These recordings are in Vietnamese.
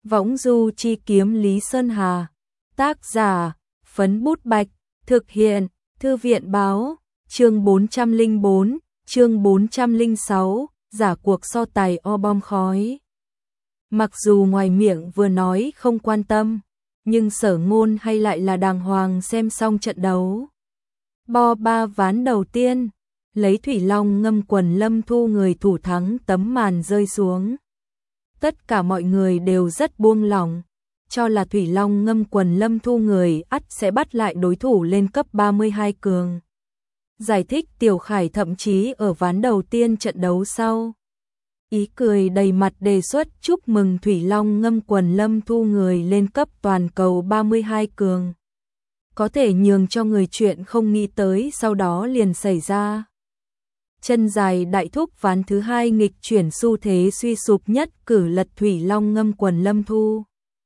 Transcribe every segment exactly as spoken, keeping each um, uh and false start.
Võng du chi kiếm Lý Sơn Hà. Tác giả, Phấn Bút Bạch. Thực hiện, Thư viện báo. Chương bốn trăm lẻ bốn, chương bốn trăm lẻ sáu, giả cuộc so tài o bom khói. Mặc dù ngoài miệng vừa nói không quan tâm, nhưng Sở Ngôn hay lại là đàng hoàng xem xong trận đấu. Bo ba ván đầu tiên, lấy Thủy Long ngâm quần Lâm Thu người thủ thắng tấm màn rơi xuống. Tất cả mọi người đều rất buông lỏng, cho là Thủy Long ngâm quần Lâm Thu người ắt sẽ bắt lại đối thủ lên cấp ba mươi hai cường. Giải thích Tiểu Khải thậm chí ở ván đầu tiên trận đấu sau, ý cười đầy mặt đề xuất chúc mừng Thủy Long ngâm quần Lâm Thu người lên cấp toàn cầu ba mươi hai cường. Có thể nhường cho người chuyện không nghĩ tới sau đó liền xảy ra. Chân dài đại thúc ván thứ hai nghịch chuyển xu thế suy sụp nhất cử lật Thủy Long ngâm quần Lâm Thu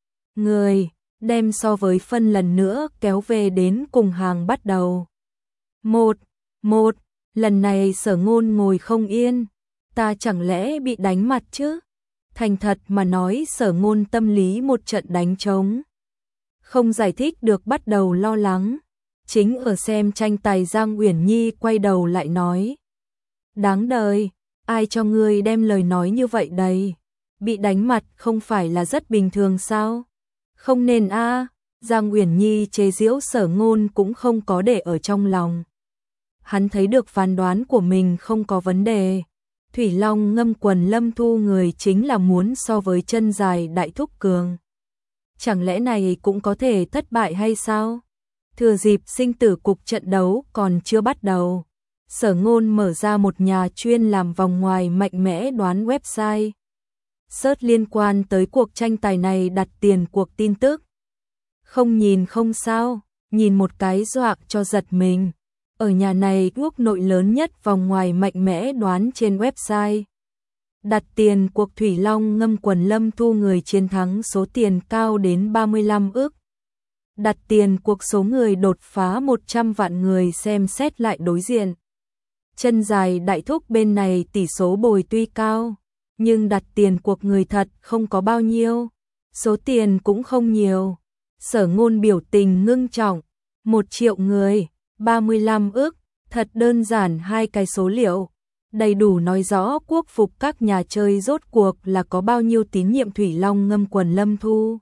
người, đem so với phân lần nữa kéo về đến cùng hàng bắt đầu. Một, một, lần này Sở Ngôn ngồi không yên, ta chẳng lẽ bị đánh mặt chứ? Thành thật mà nói Sở Ngôn tâm lý một trận đánh trống. Không giải thích được bắt đầu lo lắng. Chính ở xem tranh tài Giang Uyển Nhi quay đầu lại nói. Đáng đời, ai cho ngươi đem lời nói như vậy đây? Bị đánh mặt không phải là rất bình thường sao? Không nên a. À. Giang Uyển Nhi chế giễu Sở Ngôn cũng không có để ở trong lòng. Hắn thấy được phán đoán của mình không có vấn đề. Thủy Long ngâm quần Lâm Thu người chính là muốn so với chân dài đại thúc cường. Chẳng lẽ này cũng có thể thất bại hay sao? Thừa dịp sinh tử cục trận đấu còn chưa bắt đầu, Sở Ngôn mở ra một nhà chuyên làm vòng ngoài mạnh mẽ đoán website. Search liên quan tới cuộc tranh tài này đặt tiền cuộc tin tức. Không nhìn không sao, nhìn một cái dọa cho giật mình. Ở nhà này quốc nội lớn nhất vòng ngoài mạnh mẽ đoán trên website. Đặt tiền cuộc Thủy Long ngâm quần Lâm Thu người chiến thắng số tiền cao đến ba mươi lăm ức. Đặt tiền cuộc số người đột phá một trăm vạn người xem xét lại đối diện. Chân dài đại thúc bên này tỷ số bồi tuy cao, nhưng đặt tiền cuộc người thật không có bao nhiêu. Số tiền cũng không nhiều. Sở Ngôn biểu tình ngưng trọng. Một triệu người, ba mươi lăm ức, thật đơn giản hai cái số liệu. Đầy đủ nói rõ quốc phục các nhà chơi rốt cuộc là có bao nhiêu tín nhiệm Thủy Long ngâm quần Lâm Thu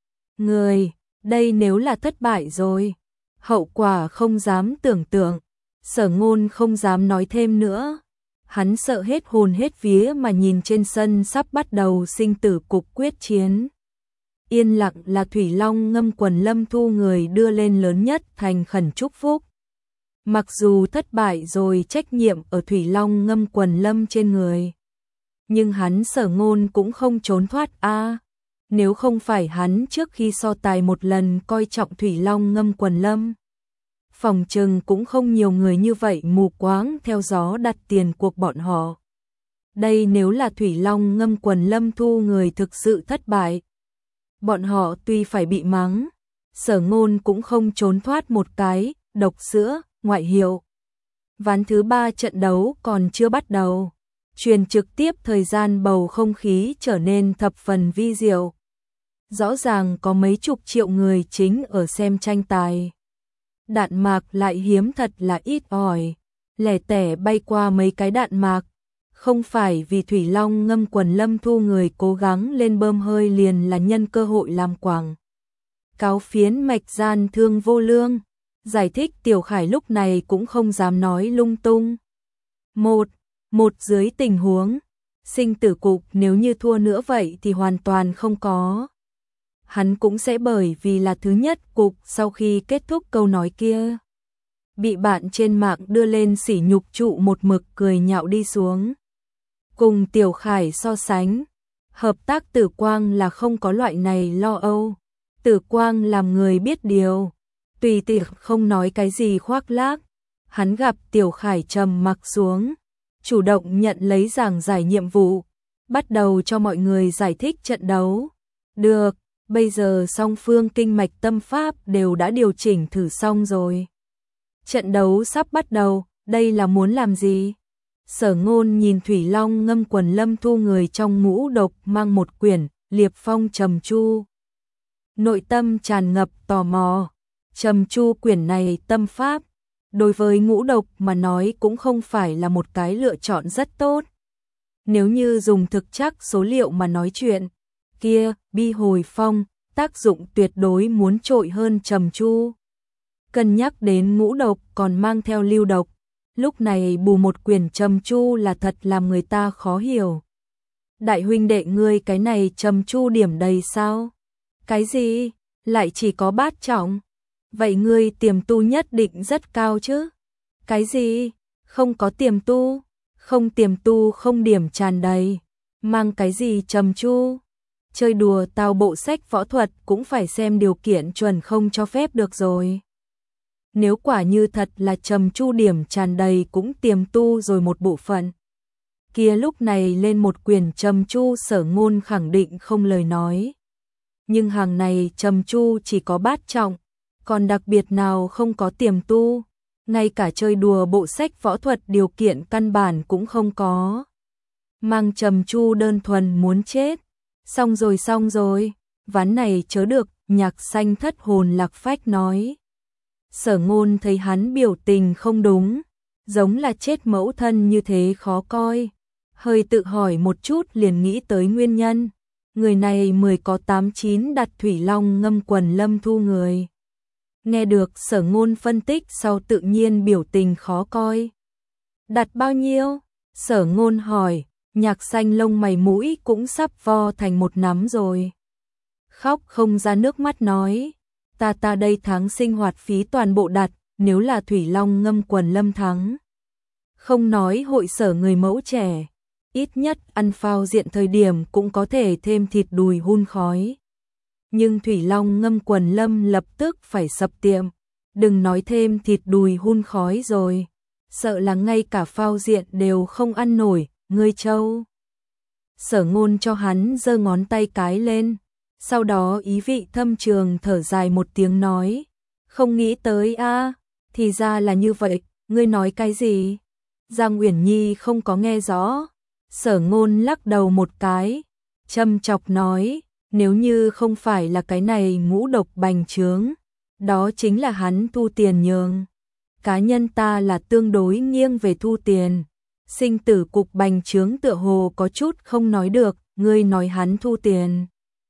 người. Đây nếu là thất bại rồi, hậu quả không dám tưởng tượng. Sở Ngôn không dám nói thêm nữa. Hắn sợ hết hồn hết vía mà nhìn trên sân sắp bắt đầu sinh tử cục quyết chiến. Yên lặng là Thủy Long ngâm quần Lâm Thu người đưa lên lớn nhất thành khẩn chúc phúc. Mặc dù thất bại rồi trách nhiệm ở Thủy Long ngâm quần Lâm trên người, nhưng hắn Sở Ngôn cũng không trốn thoát a. À, nếu không phải hắn trước khi so tài một lần coi trọng Thủy Long ngâm quần Lâm, phòng trừng cũng không nhiều người như vậy mù quáng theo gió đặt tiền cuộc bọn họ. Đây nếu là Thủy Long ngâm quần Lâm Thu người thực sự thất bại, bọn họ tuy phải bị mắng, Sở Ngôn cũng không trốn thoát một cái, độc sữa, ngoại hiệu. Ván thứ ba trận đấu còn chưa bắt đầu. Truyền trực tiếp thời gian bầu không khí trở nên thập phần vi diệu. Rõ ràng có mấy chục triệu người chính ở xem tranh tài. Đạn mạc lại hiếm thật là ít ỏi. Lẻ tẻ bay qua mấy cái đạn mạc. Không phải vì Thủy Long ngâm quần Lâm Thu người cố gắng lên bơm hơi liền là nhân cơ hội làm quảng cáo phiến mạch gian thương vô lương. Giải thích Tiểu Khải lúc này cũng không dám nói lung tung. Một, một dưới tình huống sinh tử cục nếu như thua nữa vậy thì hoàn toàn không có. Hắn cũng sẽ bởi vì là thứ nhất cục sau khi kết thúc câu nói kia. Bị bạn trên mạng đưa lên sỉ nhục trụ một mực cười nhạo đi xuống. Cùng Tiểu Khải so sánh, hợp tác Tử Quang là không có loại này lo âu. Tử Quang làm người biết điều. Tùy tiệc không nói cái gì khoác lác. Hắn gặp Tiểu Khải trầm mặc xuống, chủ động nhận lấy giảng giải nhiệm vụ, bắt đầu cho mọi người giải thích trận đấu. Được, bây giờ song phương kinh mạch tâm pháp đều đã điều chỉnh thử xong rồi. Trận đấu sắp bắt đầu, đây là muốn làm gì? Sở Ngôn nhìn Thủy Long ngâm quần Lâm Thu người trong mũ độc mang một quyển Liệp Phong trầm chu. Nội tâm tràn ngập tò mò, trầm chu quyển này tâm pháp, đối với ngũ độc mà nói cũng không phải là một cái lựa chọn rất tốt. Nếu như dùng thực chắc số liệu mà nói chuyện, kia, bi hồi phong, tác dụng tuyệt đối muốn trội hơn trầm chu. Cân nhắc đến ngũ độc còn mang theo lưu độc, lúc này bù một quyển trầm chu là thật làm người ta khó hiểu. Đại huynh đệ ngươi cái này trầm chu điểm đầy sao? Cái gì? Lại chỉ có bát trọng? Vậy ngươi tiềm tu nhất định rất cao chứ? Cái gì? Không có tiềm tu? Không tiềm tu không điểm tràn đầy. Mang cái gì trầm chu? Chơi đùa tao bộ sách võ thuật cũng phải xem điều kiện chuẩn không cho phép được rồi. Nếu quả như thật là trầm chu điểm tràn đầy cũng tiềm tu rồi một bộ phận. Kia lúc này lên một quyền trầm chu Sở Ngôn khẳng định không lời nói. Nhưng hàng này trầm chu chỉ có bát trọng, còn đặc biệt nào không có tiềm tu, ngay cả chơi đùa bộ sách võ thuật điều kiện căn bản cũng không có. Mang trầm chu đơn thuần muốn chết. Xong rồi xong rồi, ván này chớ được, Nhạc Xanh thất hồn lạc phách nói. Sở Ngôn thấy hắn biểu tình không đúng, giống là chết mẫu thân như thế khó coi. Hơi tự hỏi một chút liền nghĩ tới nguyên nhân. Người này mười có tám chín đặt Thủy Long ngâm quần lâm thu người. Nghe được Sở Ngôn phân tích sau tự nhiên biểu tình khó coi. Đặt bao nhiêu? Sở Ngôn hỏi, Nhạc Xanh lông mày mũi cũng sắp vo thành một nắm rồi. Khóc không ra nước mắt nói, ta ta đây tháng sinh hoạt phí toàn bộ đặt, nếu là Thủy Long ngâm quần lâm thắng. Không nói hội sở người mẫu trẻ, ít nhất ăn phao diện thời điểm cũng có thể thêm thịt đùi hun khói. Nhưng Thủy Long ngâm quần lâm lập tức phải sập tiệm, đừng nói thêm thịt đùi hun khói rồi, sợ là ngay cả phao diện đều không ăn nổi, ngươi châu. Sở Ngôn cho hắn giơ ngón tay cái lên, sau đó ý vị thâm trường thở dài một tiếng nói, không nghĩ tới a, thì ra là như vậy, ngươi nói cái gì? Giang Uyển Nhi không có nghe rõ. Sở Ngôn lắc đầu một cái, châm chọc nói, nếu như không phải là cái này ngũ độc bành trướng, đó chính là hắn thu tiền nhường. Cá nhân ta là tương đối nghiêng về thu tiền. Sinh tử cục bành trướng tựa hồ có chút không nói được, ngươi nói hắn thu tiền.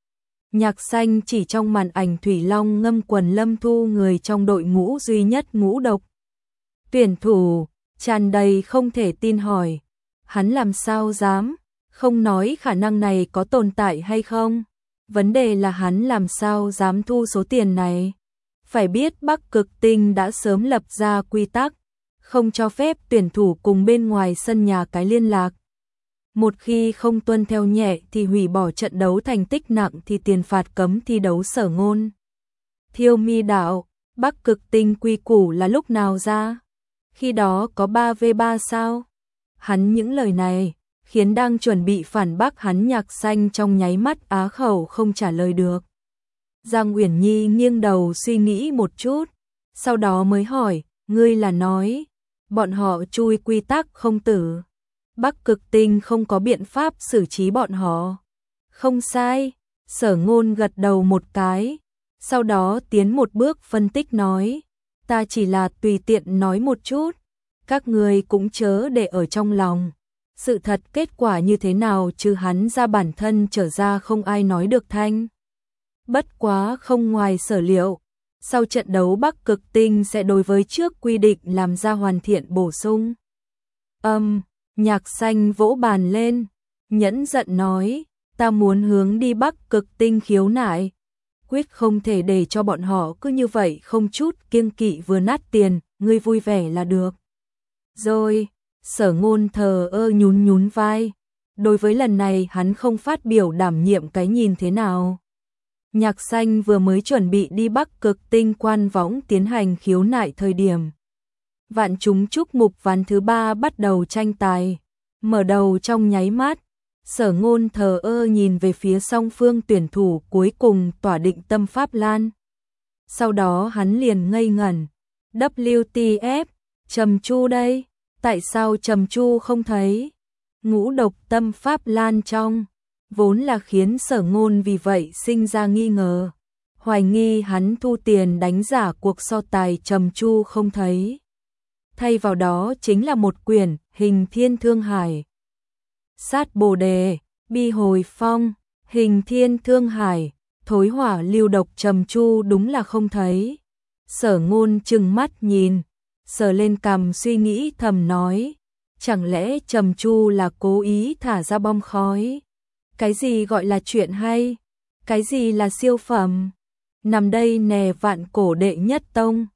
Nhạc Xanh chỉ trong màn ảnh Thủy Long ngâm quần lâm thu người trong đội ngũ duy nhất ngũ độc. Tuyển thủ, tràn đầy không thể tin hỏi, hắn làm sao dám, không nói khả năng này có tồn tại hay không. Vấn đề là hắn làm sao dám thu số tiền này. Phải biết Bắc Cực Tinh đã sớm lập ra quy tắc, không cho phép tuyển thủ cùng bên ngoài sân nhà cái liên lạc. Một khi không tuân theo nhẹ thì hủy bỏ trận đấu, thành tích nặng thì tiền phạt cấm thi đấu. Sở Ngôn. Thiêu Mi đạo, Bắc Cực Tinh quy củ là lúc nào ra? Khi đó có ba vs ba sao? Hắn những lời này khiến đang chuẩn bị phản bác hắn Nhạc Xanh trong nháy mắt á khẩu không trả lời được. Giang Uyển Nhi nghiêng đầu suy nghĩ một chút, sau đó mới hỏi, ngươi là nói bọn họ chui quy tắc không tử, Bắc Cực Tinh không có biện pháp xử trí bọn họ. Không sai. Sở Ngôn gật đầu một cái, sau đó tiến một bước phân tích nói, ta chỉ là tùy tiện nói một chút, các người cũng chớ để ở trong lòng. Sự thật kết quả như thế nào trừ hắn ra bản thân trở ra không ai nói được thanh. Bất quá không ngoài sở liệu, sau trận đấu Bắc Cực Tinh sẽ đối với trước quy định làm ra hoàn thiện bổ sung. Âm, um, Nhạc Xanh vỗ bàn lên, nhẫn giận nói, ta muốn hướng đi Bắc Cực Tinh khiếu nại, quyết không thể để cho bọn họ cứ như vậy không chút kiêng kỵ vừa nát tiền, ngươi vui vẻ là được. Rồi, Sở Ngôn thờ ơ nhún nhún vai, đối với lần này hắn không phát biểu đảm nhiệm cái nhìn thế nào. Nhạc Xanh vừa mới chuẩn bị đi Bắc Cực Tinh quan võng tiến hành khiếu nại thời điểm. Vạn chúng chúc mục ván thứ ba bắt đầu tranh tài. Mở đầu trong nháy mắt, Sở Ngôn thờ ơ nhìn về phía song phương tuyển thủ cuối cùng tỏa định tâm Pháp Lan. Sau đó hắn liền ngây ngẩn. vê kép tê ép, Trầm Chu đây, tại sao Trầm Chu không thấy? Ngũ độc tâm Pháp Lan trong. vốn là khiến Sở Ngôn vì vậy sinh ra nghi ngờ, hoài nghi hắn thu tiền đánh giả cuộc so tài trầm chu không thấy. Thay vào đó chính là một quyển Hình Thiên Thương Hải. Sát Bồ Đề, Bi Hồi Phong, Hình Thiên Thương Hải, Thối Hỏa Lưu Độc trầm chu đúng là không thấy. Sở Ngôn trừng mắt nhìn, sờ lên cằm suy nghĩ thầm nói, chẳng lẽ trầm chu là cố ý thả ra bom khói? Cái gì gọi là chuyện hay? Cái gì là siêu phẩm? Nằm đây nè vạn cổ đệ nhất tông.